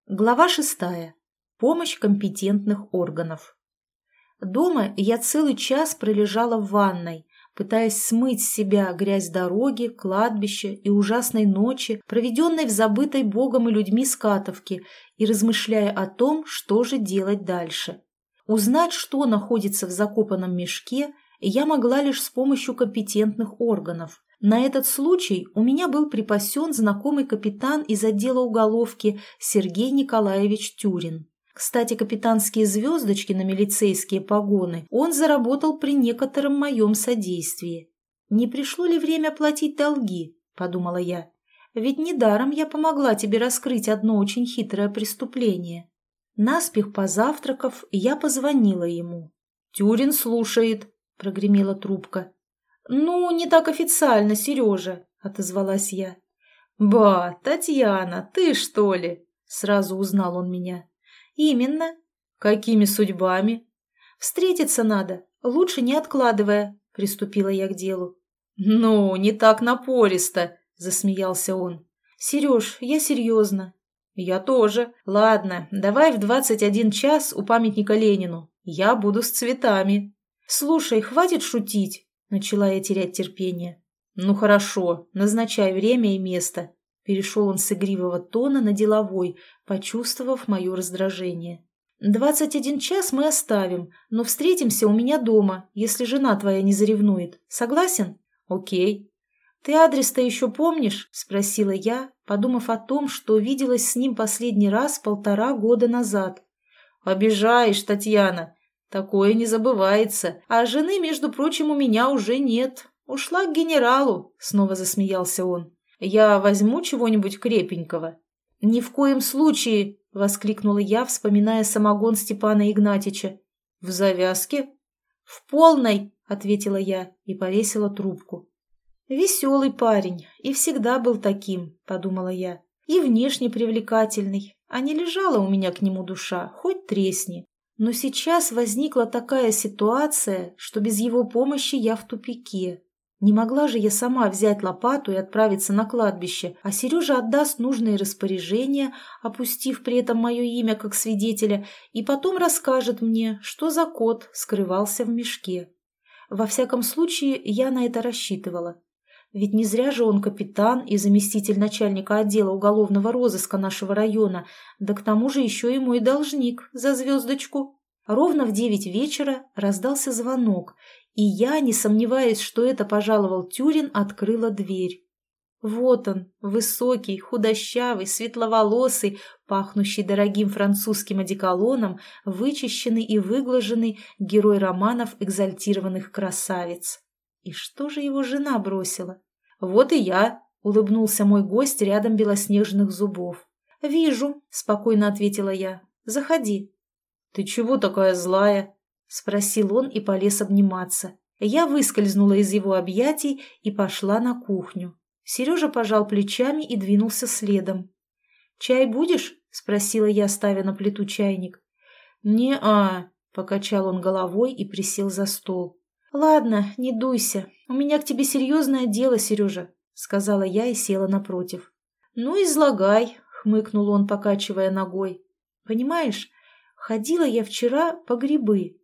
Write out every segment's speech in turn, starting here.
Глава 6. Помощь компетентных органов. Дома я целый час пролежала в ванной, пытаясь смыть с себя грязь дороги, кладбища и ужасной ночи, проведенной в забытой Богом и людьми Скатовке, и размышляя о том, что же делать дальше. Узнать, что находится в закопанном мешке, я могла лишь с помощью компетентных органов. На этот случай у меня был припасен знакомый капитан из отдела уголовки Сергей Николаевич Тюрин. Кстати, капитанские звездочки на милицейские погоны он заработал при некотором моем содействии. «Не пришло ли время платить долги?» – подумала я. «Ведь недаром я помогла тебе раскрыть одно очень хитрое преступление». Наспех позавтракав, я позвонила ему. «Тюрин слушает», – прогремела трубка. «Ну, не так официально, Сережа», — отозвалась я. «Ба, Татьяна, ты что ли?» — сразу узнал он меня. «Именно. Какими судьбами?» «Встретиться надо, лучше не откладывая», — приступила я к делу. «Ну, не так напористо», — засмеялся он. «Сереж, я серьезно». «Я тоже. Ладно, давай в 21 час у памятника Ленину. Я буду с цветами». «Слушай, хватит шутить». Начала я терять терпение. «Ну хорошо, назначай время и место». Перешел он с игривого тона на деловой, почувствовав мое раздражение. 21 час мы оставим, но встретимся у меня дома, если жена твоя не заревнует. Согласен?» «Окей». «Ты адрес-то еще помнишь?» – спросила я, подумав о том, что виделась с ним последний раз 1,5 года назад. «Обижаешь, Татьяна. Такое не забывается. А жены, между прочим, у меня уже нет. Ушла к генералу», — снова засмеялся он. «Я возьму чего-нибудь крепенького». «Ни в коем случае», — воскликнула я, вспоминая самогон Степана Игнатьича. «В завязке?» «В полной», — ответила я и повесила трубку. «Веселый парень, и всегда был таким», — подумала я. «И внешне привлекательный, а не лежала у меня к нему душа, хоть тресни». Но сейчас возникла такая ситуация, что без его помощи я в тупике. Не могла же я сама взять лопату и отправиться на кладбище, а Сережа отдаст нужные распоряжения, опустив при этом мое имя как свидетеля, и потом расскажет мне, что за кот скрывался в мешке. Во всяком случае, я на это рассчитывала. Ведь не зря же он капитан и заместитель начальника отдела уголовного розыска нашего района, да к тому же еще и мой должник за звездочку. Ровно в 9 вечера раздался звонок, и я, не сомневаясь, что это пожаловал Тюрин, открыла дверь. Вот он, высокий, худощавый, светловолосый, пахнущий дорогим французским одеколоном, вычищенный и выглаженный герой романов экзальтированных красавиц. И что же его жена бросила? «Вот и я», — улыбнулся мой гость рядом белоснежных зубов. «Вижу», — спокойно ответила я. «Заходи». «Ты чего такая злая?» — спросил он и полез обниматься. Я выскользнула из его объятий и пошла на кухню. Сережа пожал плечами и двинулся следом. «Чай будешь?» — спросила я, ставя на плиту чайник. «Не-а», — покачал он головой и присел за стол. «Ладно, не дуйся. У меня к тебе серьезное дело, Сережа», — сказала я и села напротив. «Ну, излагай», — хмыкнул он, покачивая ногой. «Понимаешь, ходила я вчера по грибы».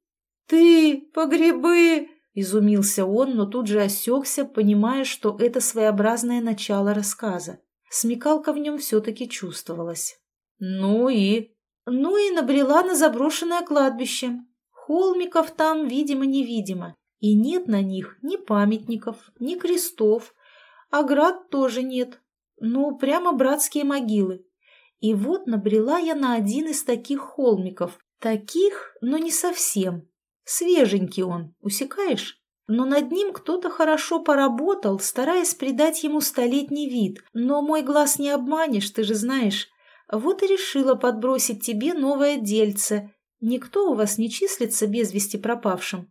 «Ты по грибы?» — изумился он, но тут же осекся, понимая, что это своеобразное начало рассказа. Смекалка в нем все-таки чувствовалась. «Ну и?» «Ну и набрела на заброшенное кладбище. Холмиков там, видимо-невидимо. И нет на них ни памятников, ни крестов, оград тоже нет. Ну, прямо братские могилы. И вот набрела я на один из таких холмиков. Таких, но не совсем. Свеженький он, усекаешь? Но над ним кто-то хорошо поработал, стараясь придать ему столетний вид. Но мой глаз не обманешь, ты же знаешь. Вот и решила подбросить тебе новое дельце. Никто у вас не числится без вести пропавшим?»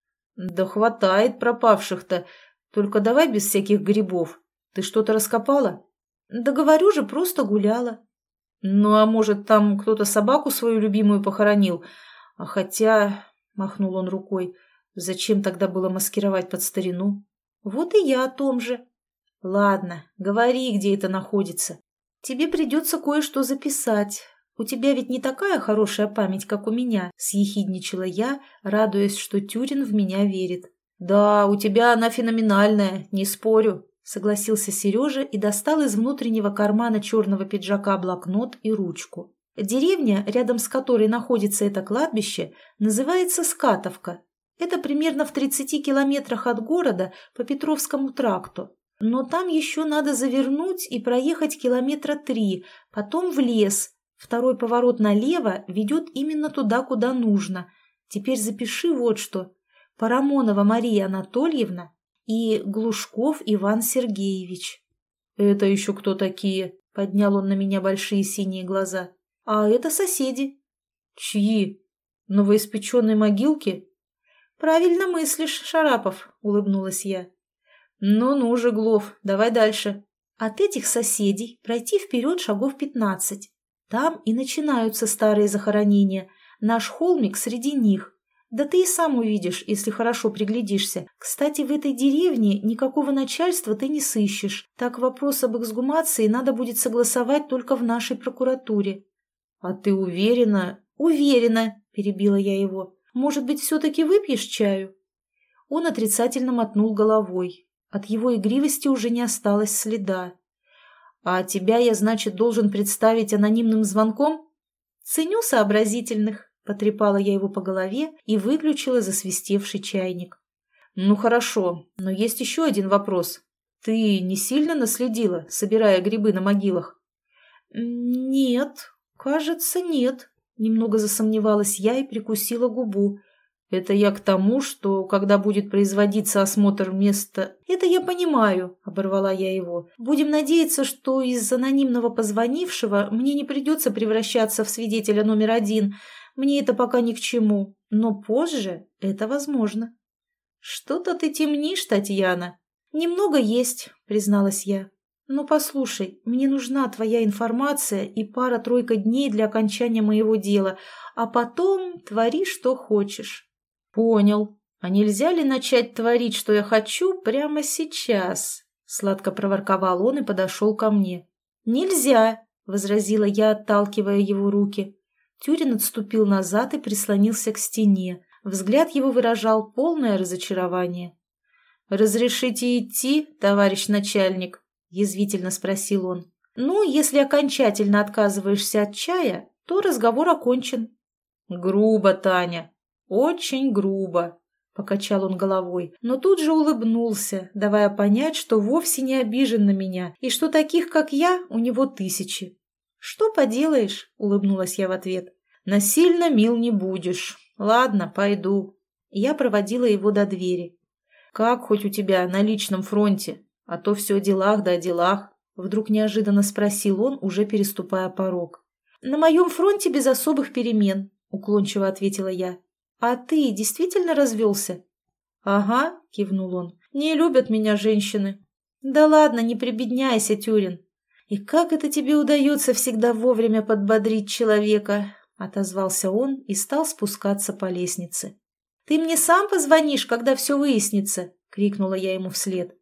«Да хватает пропавших-то. Только давай без всяких грибов. Ты что-то раскопала?» «Да говорю же, просто гуляла». «Ну, а может, там кто-то собаку свою любимую похоронил? А хотя...» — махнул он рукой. «Зачем тогда было маскировать под старину?» «Вот и я о том же». «Ладно, говори, где это находится. Тебе придется кое-что записать. У тебя ведь не такая хорошая память, как у меня», — съехидничала я, радуясь, что Тюрин в меня верит. «Да, у тебя она феноменальная, не спорю», — согласился Сережа и достал из внутреннего кармана черного пиджака блокнот и ручку. Деревня, рядом с которой находится это кладбище, называется Скатовка. Это примерно в 30 километрах от города по Петровскому тракту. Но там еще надо завернуть и проехать 3 километра, потом в лес. Второй поворот налево ведет именно туда, куда нужно. Теперь запиши вот что. Парамонова Мария Анатольевна и Глушков Иван Сергеевич. «Это еще кто такие?» — поднял он на меня большие синие глаза. «А это соседи». «Чьи? Новоиспеченной могилки?» «Правильно мыслишь, Шарапов», — улыбнулась я. «Ну-ну, Жеглов, давай дальше». «От этих соседей пройти вперед шагов 15. Там и начинаются старые захоронения. Наш холмик среди них. Да ты и сам увидишь, если хорошо приглядишься. Кстати, в этой деревне никакого начальства ты не сыщешь. Так вопрос об эксгумации надо будет согласовать только в нашей прокуратуре». «А ты уверена?» «Уверена», — перебила я его. «Может быть, все-таки выпьешь чаю?» Он отрицательно мотнул головой. От его игривости уже не осталось следа. «А тебя я, значит, должен представить анонимным звонком?» «Ценю сообразительных», — потрепала я его по голове и выключила засвистевший чайник. «Ну хорошо, но есть еще один вопрос. Ты не сильно наследила, собирая грибы на могилах?» «Нет, кажется, нет», — немного засомневалась я и прикусила губу. «Это я к тому, что, когда будет производиться осмотр места...» «Это я понимаю», — оборвала я его. «Будем надеяться, что из анонимного позвонившего мне не придется превращаться в свидетеля номер 1. Мне это пока ни к чему. Но позже это возможно». «Что-то ты темнишь, Татьяна». «Немного есть», — призналась я. «Но послушай, мне нужна твоя информация и пара-тройка дней для окончания моего дела, а потом твори, что хочешь». «Понял. А нельзя ли начать творить, что я хочу, прямо сейчас?» Сладко проворковал он и подошел ко мне. «Нельзя», — возразила я, отталкивая его руки. Тюрин отступил назад и прислонился к стене. Взгляд его выражал полное разочарование. «Разрешите идти, товарищ начальник?» — язвительно спросил он. «Ну, если окончательно отказываешься от чая, то разговор окончен». «Грубо, Таня. Очень грубо», — покачал он головой, но тут же улыбнулся, давая понять, что вовсе не обижен на меня и что таких, как я, у него 1000. «Что поделаешь?» — улыбнулась я в ответ. «Насильно мил не будешь. Ладно, пойду». Я проводила его до двери. «Как хоть у тебя на личном фронте? А то все о делах да о делах», — вдруг неожиданно спросил он, уже переступая порог. «На моем фронте без особых перемен», — уклончиво ответила я. «А ты действительно развелся?» «Ага», — кивнул он, — «не любят меня женщины». «Да ладно, не прибедняйся, Тюрин». «И как это тебе удается всегда вовремя подбодрить человека?» — отозвался он и стал спускаться по лестнице. «Ты мне сам позвонишь, когда все выяснится?» — крикнула я ему вслед.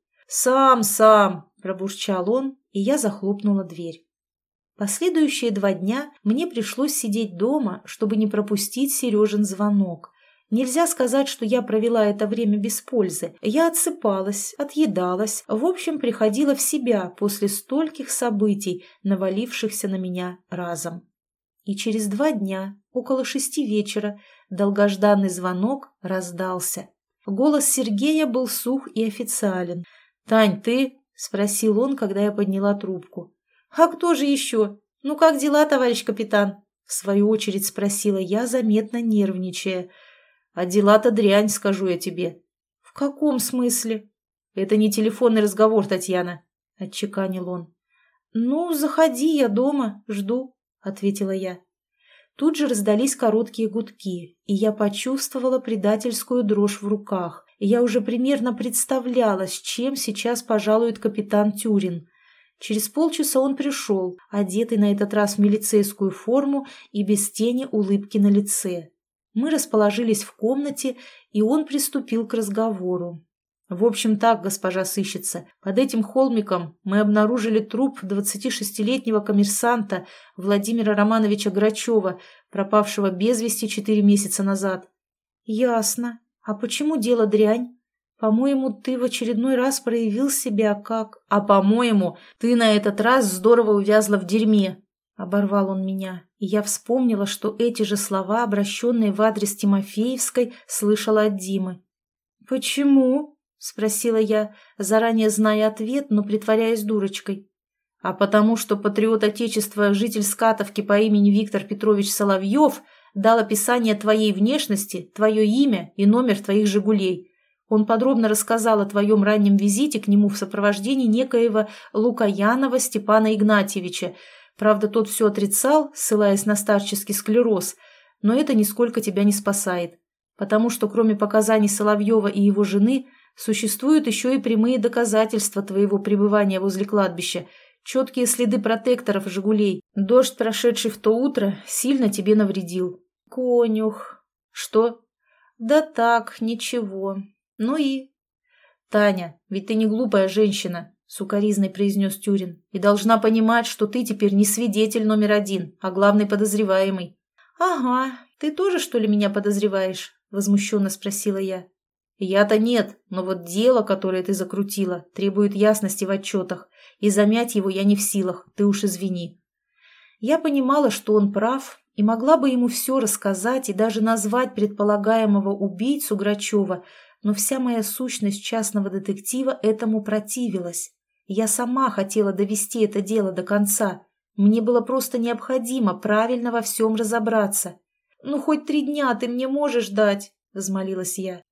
«Сам», — пробурчал он, и я захлопнула дверь. Последующие 2 дня мне пришлось сидеть дома, чтобы не пропустить Сережин звонок. Нельзя сказать, что я провела это время без пользы. Я отсыпалась, отъедалась, в общем, приходила в себя после стольких событий, навалившихся на меня разом. И через 2 дня, около 6 вечера, долгожданный звонок раздался. Голос Сергея был сух и официален. «Тань, ты?» — спросил он, когда я подняла трубку. «А кто же еще? Ну как дела, товарищ капитан?» В свою очередь спросила я, заметно нервничая. «А дела-то дрянь, скажу я тебе». «В каком смысле?» «Это не телефонный разговор, Татьяна», — отчеканил он. «Ну, заходи, я дома, жду», — ответила я. Тут же раздались короткие гудки, и я почувствовала предательскую дрожь в руках. Я уже примерно представляла, с чем сейчас пожалует капитан Тюрин. Через полчаса он пришел, одетый на этот раз в милицейскую форму и без тени улыбки на лице. Мы расположились в комнате, и он приступил к разговору. В общем так, госпожа сыщица, под этим холмиком мы обнаружили труп 26-летнего коммерсанта Владимира Романовича Грачева, пропавшего без вести 4 месяца назад. Ясно. А почему дело дрянь? По-моему, ты в очередной раз проявил себя как... А по-моему, ты на этот раз здорово увязла в дерьме. Оборвал он меня, и я вспомнила, что эти же слова, обращенные в адрес Тимофеевской, слышала от Димы. «Почему?» — спросила я, заранее зная ответ, но притворяясь дурочкой. «А потому что патриот Отечества, житель Скатовки по имени Виктор Петрович Соловьев, дал описание твоей внешности, твое имя и номер твоих «Жигулей». Он подробно рассказал о твоем раннем визите к нему в сопровождении некоего Лукаянова Степана Игнатьевича. Правда, тот все отрицал, ссылаясь на старческий склероз, но это нисколько тебя не спасает, потому что кроме показаний Соловьева и его жены существуют еще и прямые доказательства твоего пребывания возле кладбища, четкие следы протекторов «Жигулей». Дождь, прошедший в то утро, сильно тебе навредил. Конюх. Что? Да так, ничего. Ну и... Таня, ведь ты не глупая женщина, сукоризной произнес Тюрин, и должна понимать, что ты теперь не свидетель номер 1, а главный подозреваемый. Ага, ты тоже, что ли, меня подозреваешь? Возмущенно спросила я. Я-то нет, но вот дело, которое ты закрутила, требует ясности в отчетах, и замять его я не в силах, ты уж извини. Я понимала, что он прав, и могла бы ему все рассказать и даже назвать предполагаемого убийцу Грачева, но вся моя сущность частного детектива этому противилась. Я сама хотела довести это дело до конца. Мне было просто необходимо правильно во всем разобраться. «Ну, хоть 3 дня ты мне можешь дать?» – взмолилась я.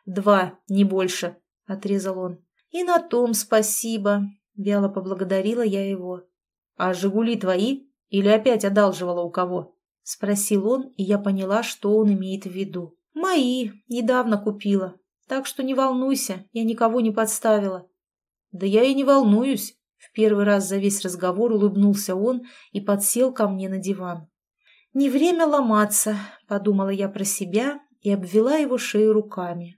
2, не больше», – отрезал он. «И на том спасибо», – вяло поблагодарила я его. «А «Жигули» твои? Или опять одалживала у кого?» – спросил он, и я поняла, что он имеет в виду. «Мои, недавно купила. Так что не волнуйся, я никого не подставила». «Да я и не волнуюсь», – в первый раз за весь разговор улыбнулся он и подсел ко мне на диван. «Не время ломаться», – подумала я про себя и обвела его шею руками.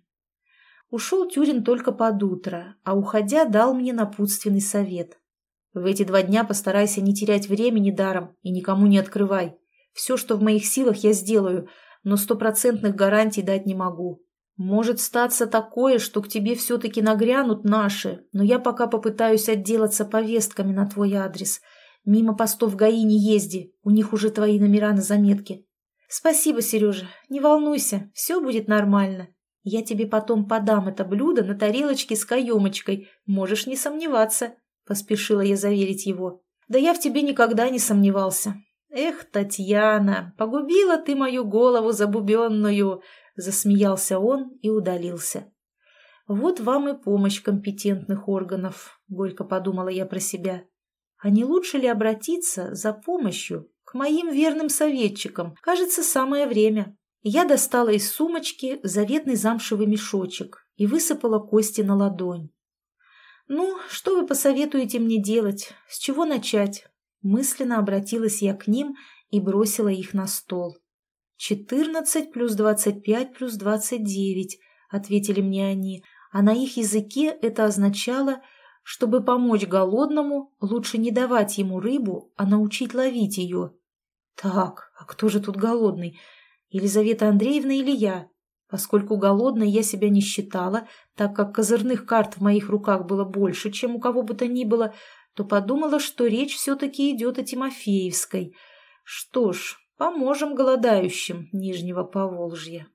Ушел Тюрин только под утро, а уходя дал мне напутственный совет. «В эти 2 дня постарайся не терять времени даром и никому не открывай. Все, что в моих силах, я сделаю, но 100% гарантий дать не могу. Может статься такое, что к тебе все-таки нагрянут наши, но я пока попытаюсь отделаться повестками на твой адрес. Мимо постов ГАИ не езди, у них уже твои номера на заметке». «Спасибо, Сережа, не волнуйся, все будет нормально. Я тебе потом подам это блюдо на тарелочке с каемочкой, можешь не сомневаться», – поспешила я заверить его. «Да я в тебе никогда не сомневался». «Эх, Татьяна, погубила ты мою голову забубенную», – засмеялся он и удалился. «Вот вам и помощь компетентных органов», – горько подумала я про себя. «А не лучше ли обратиться за помощью к моим верным советчикам? Кажется, самое время». Я достала из сумочки заветный замшевый мешочек и высыпала кости на ладонь. «Ну, что вы посоветуете мне делать? С чего начать?» Мысленно обратилась я к ним и бросила их на стол. 14 плюс 25 плюс 29, ответили мне они, а на их языке это означало, чтобы помочь голодному, лучше не давать ему рыбу, а научить ловить ее. Так, а кто же тут голодный? Елизавета Андреевна или я? Поскольку голодной я себя не считала, так как козырных карт в моих руках было больше, чем у кого бы то ни было, то подумала, что речь все-таки идет о Тимофеевской. Что ж, поможем голодающим Нижнего Поволжья.